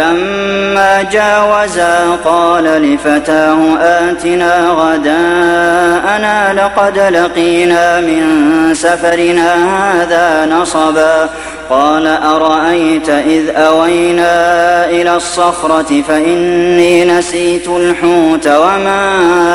فلما جاوزا قال لفتاه آتنا غداءنا لقد لقينا من سفرنا هذا نصبا قال أرأيت إذ أوينا إلى الصخرة فإني نسيت الحوت وما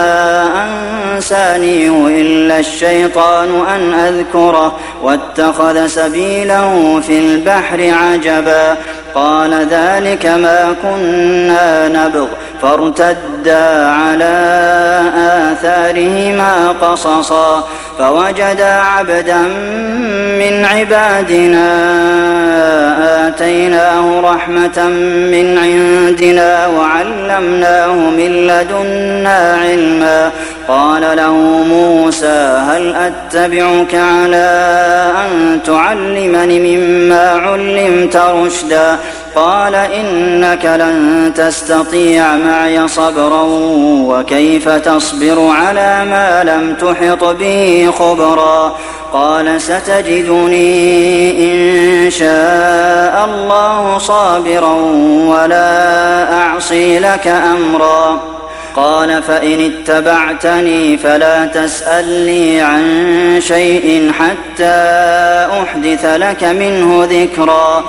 أنسانيه إلا الشيطان أن أذكره واتخذ سبيله في البحر عجبا قال ذلك ما كنا نبغ فارتدا على آثارهما قصصا فوجدا عبدا من عبادنا آتيناه رحمة من عندنا وعلمناه من لدنا علما قال له موسى هل أتبعك على أن تعلمني مما علمت رشدا قال إنك لن تستطيع معي صبرا وكيف تصبر على ما لم تحط به خبرا قال ستجدني إن شاء الله صابرا ولا أعصي لك أمرا قال فإن اتبعتني فلا تسألني عن شيء حتى أحدث لك منه ذكرا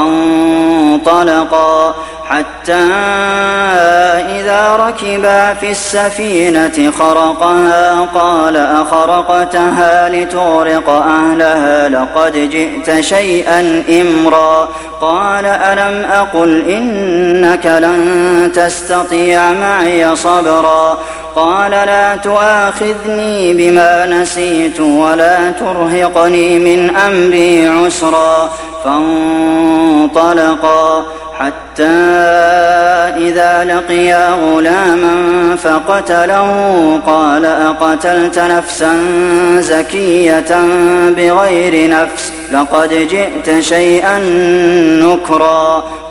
فانطلقا حتى إذا ركبا في السفينة خرقها قال أخرقتها لتغرق أهلها لقد جئت شيئا إمرا قال ألم أقل إنك لن تستطيع معي صبرا قال لا تؤاخذني بما نسيت ولا ترهقني من أمري عسرا فانطلقا حتى إذا لقيا غلاما فقتله قال أقتلت نفسا زكية بغير نفس لقد جئت شيئا نكرا